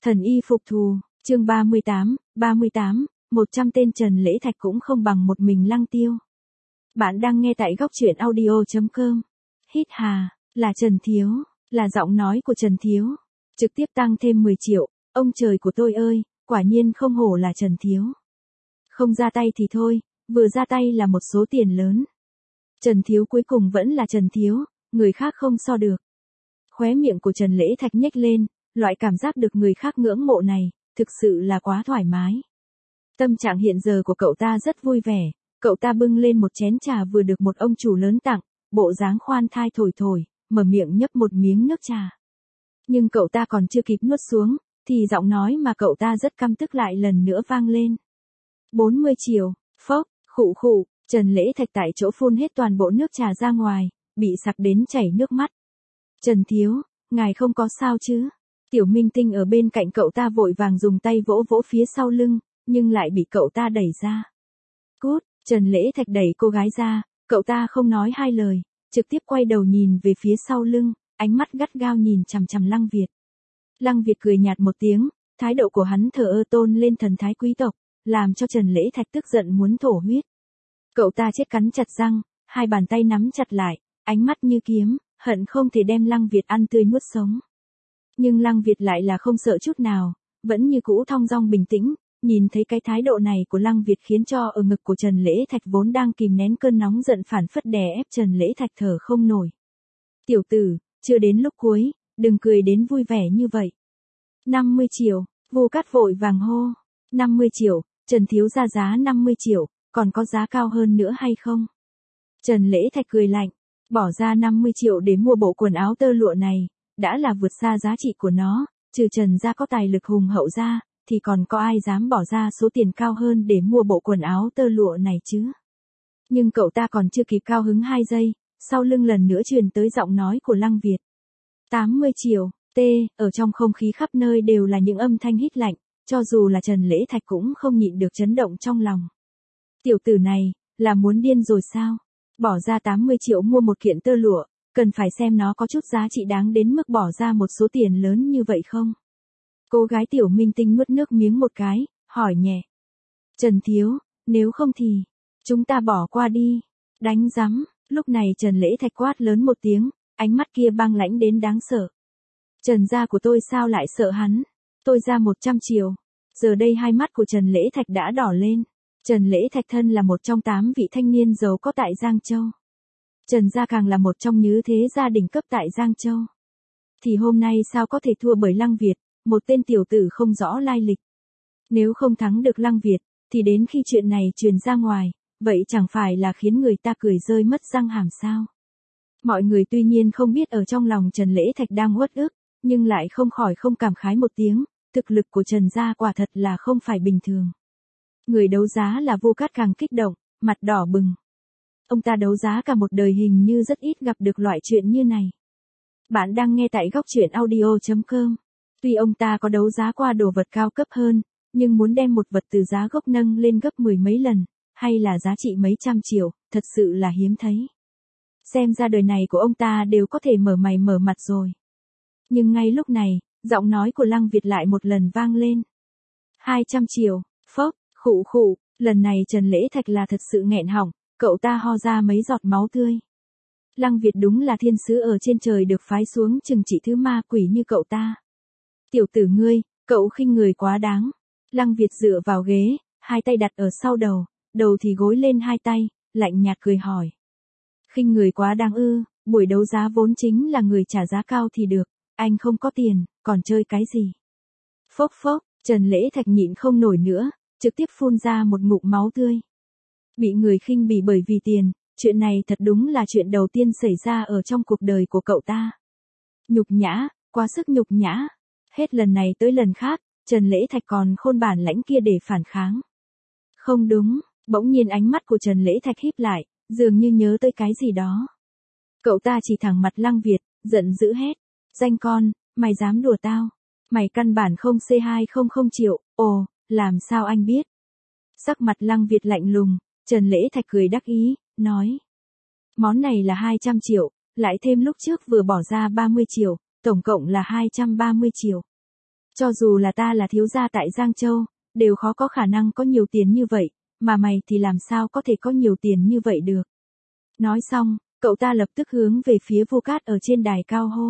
Thần y phục thù, chương 38, 100 tên Trần Lễ Thạch cũng không bằng một mình Lăng Tiêu. Bạn đang nghe tại góc truyện audio.com. Hít hà, là Trần Thiếu, là giọng nói của Trần Thiếu. Trực tiếp tăng thêm 10 triệu, ông trời của tôi ơi, quả nhiên không hổ là Trần Thiếu. Không ra tay thì thôi, vừa ra tay là một số tiền lớn. Trần Thiếu cuối cùng vẫn là Trần Thiếu, người khác không so được. Khóe miệng của Trần Lễ Thạch nhếch lên, loại cảm giác được người khác ngưỡng mộ này, thực sự là quá thoải mái. Tâm trạng hiện giờ của cậu ta rất vui vẻ, cậu ta bưng lên một chén trà vừa được một ông chủ lớn tặng, bộ dáng khoan thai thổi thổi, mở miệng nhấp một miếng nước trà. Nhưng cậu ta còn chưa kịp nuốt xuống, thì giọng nói mà cậu ta rất căm tức lại lần nữa vang lên. 40 triệu, phốc, khụ khụ, Trần Lễ Thạch tại chỗ phun hết toàn bộ nước trà ra ngoài, bị sặc đến chảy nước mắt. Trần Thiếu, ngài không có sao chứ? Tiểu Minh Tinh ở bên cạnh cậu ta vội vàng dùng tay vỗ vỗ phía sau lưng, nhưng lại bị cậu ta đẩy ra. Cút, Trần Lễ Thạch đẩy cô gái ra, cậu ta không nói hai lời, trực tiếp quay đầu nhìn về phía sau lưng, ánh mắt gắt gao nhìn chằm chằm Lăng Việt. Lăng Việt cười nhạt một tiếng, thái độ của hắn thờ ơ tôn lên thần thái quý tộc, làm cho Trần Lễ Thạch tức giận muốn thổ huyết. Cậu ta chết cắn chặt răng, hai bàn tay nắm chặt lại, ánh mắt như kiếm, hận không thể đem Lăng Việt ăn tươi nuốt sống. Nhưng Lăng Việt lại là không sợ chút nào, vẫn như cũ thong dong bình tĩnh, nhìn thấy cái thái độ này của Lăng Việt khiến cho ở ngực của Trần Lễ Thạch vốn đang kìm nén cơn nóng giận phản phất đè ép Trần Lễ Thạch thở không nổi. Tiểu tử, chưa đến lúc cuối, đừng cười đến vui vẻ như vậy. 50 triệu, Vu Cát vội vàng hô. 50 triệu, Trần Thiếu ra giá 50 triệu, còn có giá cao hơn nữa hay không? Trần Lễ Thạch cười lạnh, bỏ ra 50 triệu để mua bộ quần áo tơ lụa này, đã là vượt xa giá trị của nó, trừ Trần gia có tài lực hùng hậu ra, thì còn có ai dám bỏ ra số tiền cao hơn để mua bộ quần áo tơ lụa này chứ? Nhưng cậu ta còn chưa kịp cao hứng 2 giây, sau lưng lần nữa truyền tới giọng nói của Lăng Việt. 80 triệu, ở trong không khí khắp nơi đều là những âm thanh hít lạnh, cho dù là Trần Lễ Thạch cũng không nhịn được chấn động trong lòng. Tiểu tử này, là muốn điên rồi sao? Bỏ ra 80 triệu mua một kiện tơ lụa, cần phải xem nó có chút giá trị đáng đến mức bỏ ra một số tiền lớn như vậy không? Cô gái Tiểu Minh Tinh nuốt nước miếng một cái, hỏi nhẹ. Trần Thiếu, nếu không thì, chúng ta bỏ qua đi. Đánh rắm, lúc này Trần Lễ Thạch quát lớn một tiếng, ánh mắt kia băng lãnh đến đáng sợ. Trần gia của tôi sao lại sợ hắn? Tôi ra 100 triệu. Giờ đây hai mắt của Trần Lễ Thạch đã đỏ lên. Trần Lễ Thạch thân là một trong 8 vị thanh niên giàu có tại Giang Châu. Trần gia càng là một trong nhứ thế gia đỉnh cấp tại Giang Châu. Thì hôm nay sao có thể thua bởi Lăng Việt, một tên tiểu tử không rõ lai lịch. Nếu không thắng được Lăng Việt, thì đến khi chuyện này truyền ra ngoài, vậy chẳng phải là khiến người ta cười rơi mất răng hàm sao? Mọi người tuy nhiên không biết ở trong lòng Trần Lễ Thạch đang uất ức, nhưng lại không khỏi không cảm khái một tiếng, thực lực của Trần gia quả thật là không phải bình thường. Người đấu giá là Vu Cát càng kích động, mặt đỏ bừng. Ông ta đấu giá cả một đời hình như rất ít gặp được loại chuyện như này. Bạn đang nghe tại góc truyện audio.com. Tuy ông ta có đấu giá qua đồ vật cao cấp hơn, nhưng muốn đem một vật từ giá gốc nâng lên gấp 10 mấy lần, hay là giá trị mấy trăm triệu, thật sự là hiếm thấy. Xem ra đời này của ông ta đều có thể mở mày mở mặt rồi. Nhưng ngay lúc này, giọng nói của Lăng Việt lại một lần vang lên. 200 triệu, phốc, khụ khụ, lần này Trần Lễ Thạch là thật sự nghẹn họng, cậu ta ho ra mấy giọt máu tươi. Lăng Việt đúng là thiên sứ ở trên trời được phái xuống trừng trị thứ ma quỷ như cậu ta. Tiểu tử ngươi, cậu khinh người quá đáng. Lăng Việt dựa vào ghế, hai tay đặt ở sau đầu, đầu thì gối lên hai tay, lạnh nhạt cười hỏi. Khinh người quá đáng ư? Buổi đấu giá vốn chính là người trả giá cao thì được, anh không có tiền, còn chơi cái gì? Phốc phốc, Trần Lễ Thạch nhịn không nổi nữa, trực tiếp phun ra một ngụm máu tươi. Bị người khinh bỉ bởi vì tiền, chuyện này thật đúng là chuyện đầu tiên xảy ra ở trong cuộc đời của cậu ta. Nhục nhã, quá sức nhục nhã. Hết lần này tới lần khác, Trần Lễ Thạch còn khôn bản lãnh kia để phản kháng. Không đúng, bỗng nhiên ánh mắt của Trần Lễ Thạch híp lại, dường như nhớ tới cái gì đó. Cậu ta chỉ thẳng mặt Lăng Việt, giận dữ hét. Danh con, mày dám đùa tao. Mày căn bản không C200 triệu, ồ, làm sao anh biết? Sắc mặt Lăng Việt lạnh lùng, Trần Lễ Thạch cười đắc ý, nói. Món này là 200 triệu, lại thêm lúc trước vừa bỏ ra 30 triệu, tổng cộng là 230 triệu. Cho dù là ta là thiếu gia tại Giang Châu, đều khó có khả năng có nhiều tiền như vậy, mà mày thì làm sao có thể có nhiều tiền như vậy được. Nói xong, cậu ta lập tức hướng về phía Vu Cát ở trên đài cao hô.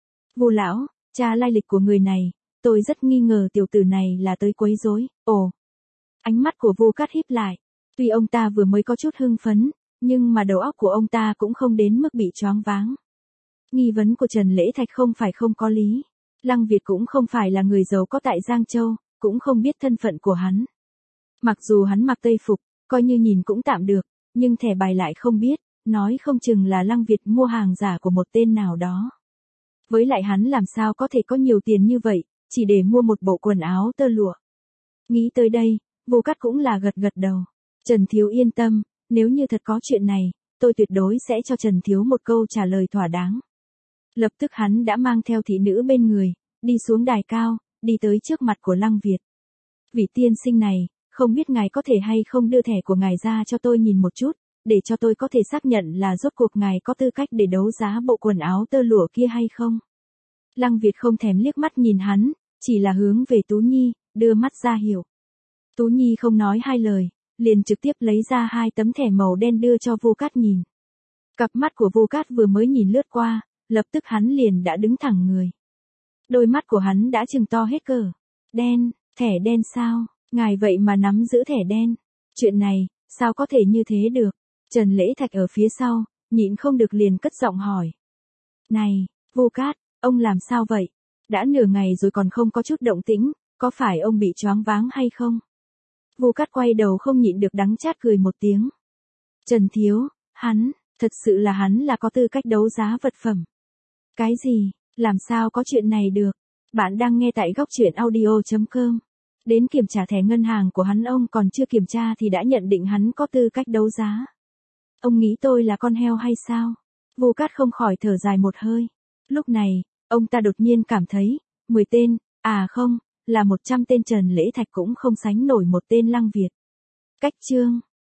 Vu lão, tra lai lịch của người này, tôi rất nghi ngờ tiểu tử này là tới quấy rối. Ồ. Ánh mắt của Vu Cát híp lại. Tuy ông ta vừa mới có chút hưng phấn, nhưng mà đầu óc của ông ta cũng không đến mức bị choáng váng. Nghi vấn của Trần Lễ Thạch không phải không có lý. Lăng Việt cũng không phải là người giàu có tại Giang Châu, cũng không biết thân phận của hắn. Mặc dù hắn mặc tây phục, coi như nhìn cũng tạm được, nhưng thẻ bài lại không biết, nói không chừng là Lăng Việt mua hàng giả của một tên nào đó. Với lại hắn làm sao có thể có nhiều tiền như vậy, chỉ để mua một bộ quần áo tơ lụa. Nghĩ tới đây, Vu Cát cũng là gật gật đầu. Trần Thiếu yên tâm, nếu như thật có chuyện này, tôi tuyệt đối sẽ cho Trần Thiếu một câu trả lời thỏa đáng. Lập tức hắn đã mang theo thị nữ bên người, đi xuống đài cao, đi tới trước mặt của Lăng Việt. Vị tiên sinh này, không biết ngài có thể hay không đưa thẻ của ngài ra cho tôi nhìn một chút, để cho tôi có thể xác nhận là rốt cuộc ngài có tư cách để đấu giá bộ quần áo tơ lụa kia hay không. Lăng Việt không thèm liếc mắt nhìn hắn, chỉ là hướng về Tú Nhi, đưa mắt ra hiệu. Tú Nhi không nói hai lời, liền trực tiếp lấy ra 2 tấm thẻ màu đen đưa cho Vu Cát nhìn. Cặp mắt của Vu Cát vừa mới nhìn lướt qua, lập tức hắn liền đã đứng thẳng người. Đôi mắt của hắn đã trừng to hết cỡ. Đen, thẻ đen sao, ngài vậy mà nắm giữ thẻ đen. Chuyện này, sao có thể như thế được? Trần Lễ Thạch ở phía sau, nhịn không được liền cất giọng hỏi. Này, Vu Cát, ông làm sao vậy? Đã nửa ngày rồi còn không có chút động tĩnh, có phải ông bị choáng váng hay không? Vu Cát quay đầu không nhịn được đắng chát cười một tiếng. Trần Thiếu, thật sự là hắn là có tư cách đấu giá vật phẩm. Cái gì, làm sao có chuyện này được? Bạn đang nghe tại góc truyện audio.com. Đến kiểm tra thẻ ngân hàng của hắn ông còn chưa kiểm tra thì đã nhận định hắn có tư cách đấu giá. Ông nghĩ tôi là con heo hay sao? Vu Cát không khỏi thở dài một hơi. Lúc này, ông ta đột nhiên cảm thấy, 10 tên, không, là 100 tên Trần Lễ Thạch cũng không sánh nổi một tên Lăng Việt. Cách chương